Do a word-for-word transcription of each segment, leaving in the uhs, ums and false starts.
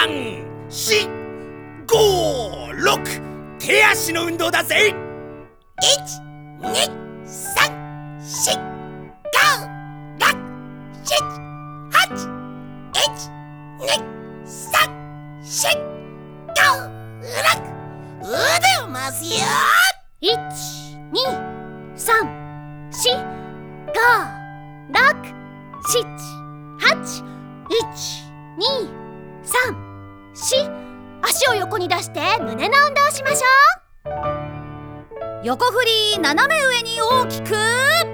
さん、し、ご、ろく、手足の運動だぜ。いち、に、さん、し、ご、ろく、し、はち、いち、に、さん、し、ご、ろく、腕を回すよ。 いち、に、さん、し、ご、ろく、し、はち、いち、に、さん、し、足を横に出して胸の運動をしましょう。横振り斜め上に大きく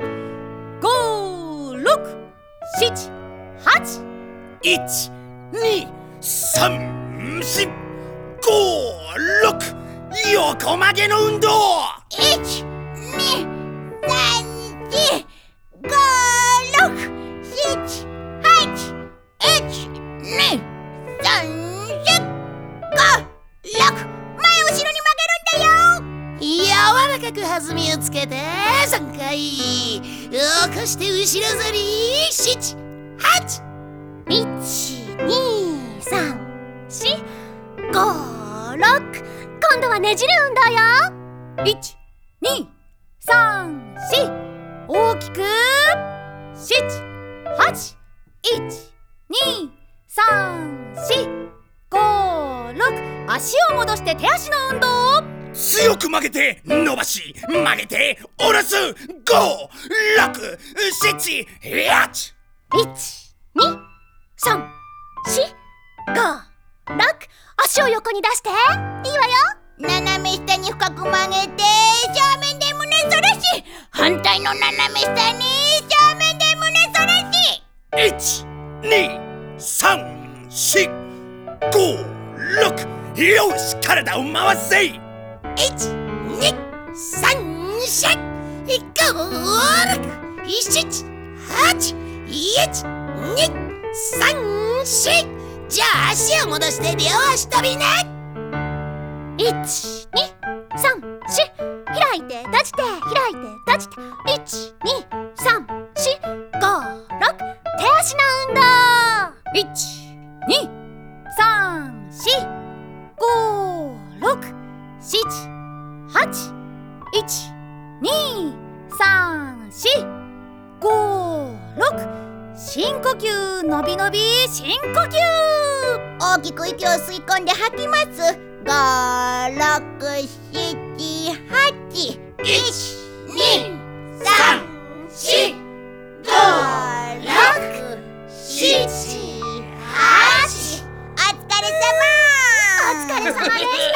ご、ろく、し、はち、 いち、に、さん、し、ご、ろく、横曲げの運動。 いち、に、さん、し、ご、ろく、し、はち、いち、に、さん、し、ご、ろく、前後ろに曲げるんだよ。 柔らかく弾みをつけてさんかい起こして後ろ反りしち、はち、 いち、に、さん、し、ご、ろく、今度はねじる運動よ。いち、に、さん、し、大きくしち、はち、いち、に、さん、し、ご、ろく、足を戻して手足の運動。 強く曲げて伸ばし、曲げて下ろす。ご、ろく、しち、はち、 いち、に、さん、し、ご、ろく、足を横に出していいわよ。 斜め下に深く曲げて正面で胸反らし、反対の斜め下に正面で胸反らし。 いち、に、さん、し、ご、ろく、よし、体を回せ。 いち、に、さん、し、ご、ろく、しち、はち、いち、に、さん、し。じゃあ足を戻して両足跳びね。 いち、に、さん、し、開いて閉じて開いて閉じて、いち、に、さん、し、ご、ろく、手足の運動。いち、に、さん、し、ご、ろく、し、はち、いち、に、さん、し、ご、ろく、深呼吸、伸び伸び深呼吸。 大きく息を吸い込んで吐きます。ご、ろく、しち、はち、いち、に、さん、し、ご、ろく、しち、はち。お疲れ様。 お疲れ様です。